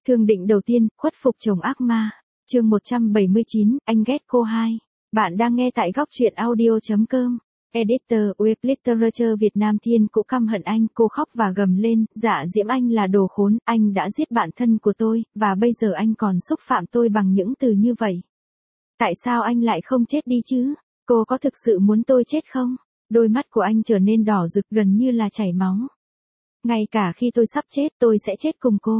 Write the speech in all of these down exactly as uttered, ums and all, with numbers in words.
Thương định đầu tiên, khuất phục chồng ác ma. Chương một trăm bảy mươi chín, anh ghét cô hai. Bạn đang nghe tại góc truyện audio chấm com. Editor, Web Literature Việt Nam. Thiên cũng căm hận anh, cô khóc và gầm lên, Dạ Diễm anh là đồ khốn, anh đã giết bạn thân của tôi, và bây giờ anh còn xúc phạm tôi bằng những từ như vậy. Tại sao anh lại không chết đi chứ? Cô có thực sự muốn tôi chết không? Đôi mắt của anh trở nên đỏ rực gần như là chảy máu. Ngay cả khi tôi sắp chết, tôi sẽ chết cùng cô.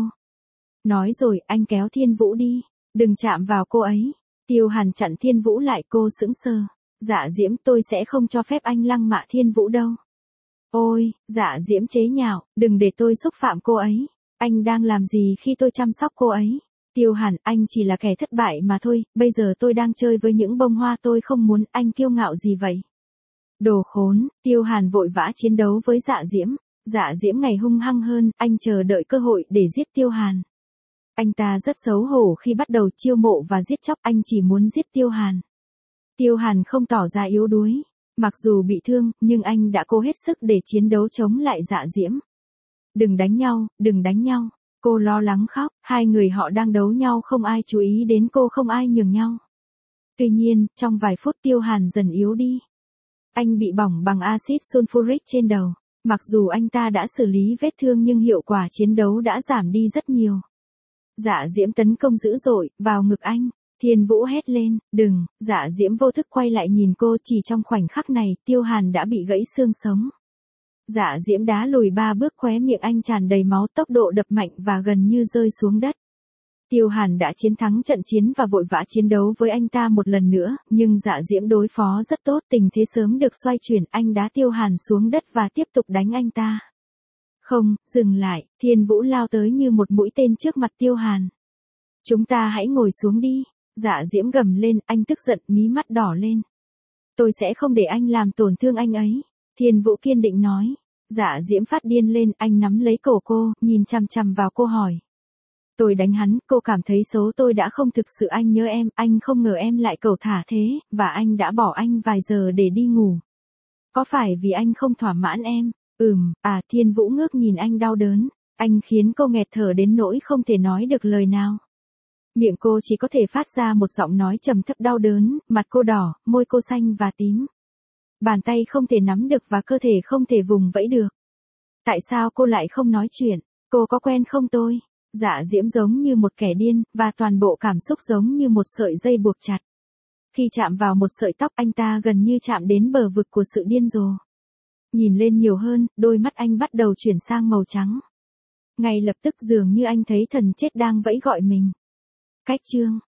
Nói rồi, anh kéo Thiên Vũ đi. Đừng chạm vào cô ấy. Tiêu Hàn chặn Thiên Vũ lại, cô sững sờ. Dạ Diễm, tôi sẽ không cho phép anh lăng mạ Thiên Vũ đâu. Ôi, Dạ Diễm chế nhạo, đừng để tôi xúc phạm cô ấy. Anh đang làm gì khi tôi chăm sóc cô ấy? Tiêu Hàn, anh chỉ là kẻ thất bại mà thôi, bây giờ tôi đang chơi với những bông hoa tôi không muốn, anh kiêu ngạo gì vậy? Đồ khốn, Tiêu Hàn vội vã chiến đấu với Dạ Diễm. Dạ Diễm ngày hung hăng hơn, anh chờ đợi cơ hội để giết Tiêu Hàn. Anh ta rất xấu hổ khi bắt đầu chiêu mộ và giết chóc, anh chỉ muốn giết Tiêu Hàn. Tiêu Hàn không tỏ ra yếu đuối. Mặc dù bị thương, nhưng anh đã cố hết sức để chiến đấu chống lại Dạ Diễm. Đừng đánh nhau, đừng đánh nhau. Cô lo lắng khóc, hai người họ đang đấu nhau không ai chú ý đến cô, không ai nhường nhau. Tuy nhiên, trong vài phút Tiêu Hàn dần yếu đi. Anh bị bỏng bằng axit sulfuric trên đầu. Mặc dù anh ta đã xử lý vết thương nhưng hiệu quả chiến đấu đã giảm đi rất nhiều. Dạ Diễm tấn công dữ dội, vào ngực anh. Thiên Vũ hét lên, đừng, Dạ Diễm vô thức quay lại nhìn cô, chỉ trong khoảnh khắc này, Tiêu Hàn đã bị gãy xương sống. Dạ Diễm đá lùi ba bước, khóe miệng anh tràn đầy máu, tốc độ đập mạnh và gần như rơi xuống đất. Tiêu Hàn đã chiến thắng trận chiến và vội vã chiến đấu với anh ta một lần nữa, nhưng Dạ Diễm đối phó rất tốt, tình thế sớm được xoay chuyển, anh đá Tiêu Hàn xuống đất và tiếp tục đánh anh ta. Không, dừng lại, Thiên Vũ lao tới như một mũi tên trước mặt Tiêu Hàn. Chúng ta hãy ngồi xuống đi. Dạ Diễm gầm lên, anh tức giận, mí mắt đỏ lên. Tôi sẽ không để anh làm tổn thương anh ấy. Thiên Vũ kiên định nói. Dạ Diễm phát điên lên, anh nắm lấy cổ cô, nhìn chằm chằm vào cô hỏi. Tôi đánh hắn, cô cảm thấy xấu, tôi đã không thực sự anh nhớ em, anh không ngờ em lại cẩu thả thế, và anh đã bỏ anh vài giờ để đi ngủ. Có phải vì anh không thỏa mãn em? Ừm, à, Thiên Vũ ngước nhìn anh đau đớn. Anh khiến cô nghẹt thở đến nỗi không thể nói được lời nào. Miệng cô chỉ có thể phát ra một giọng nói trầm thấp đau đớn, mặt cô đỏ, môi cô xanh và tím. Bàn tay không thể nắm được và cơ thể không thể vùng vẫy được. Tại sao cô lại không nói chuyện? Cô có quen không tôi? Dạ Diễm giống như một kẻ điên, và toàn bộ cảm xúc giống như một sợi dây buộc chặt. Khi chạm vào một sợi tóc, anh ta gần như chạm đến bờ vực của sự điên rồ. Nhìn lên nhiều hơn, đôi mắt anh bắt đầu chuyển sang màu trắng. Ngay lập tức dường như anh thấy thần chết đang vẫy gọi mình. Cách chương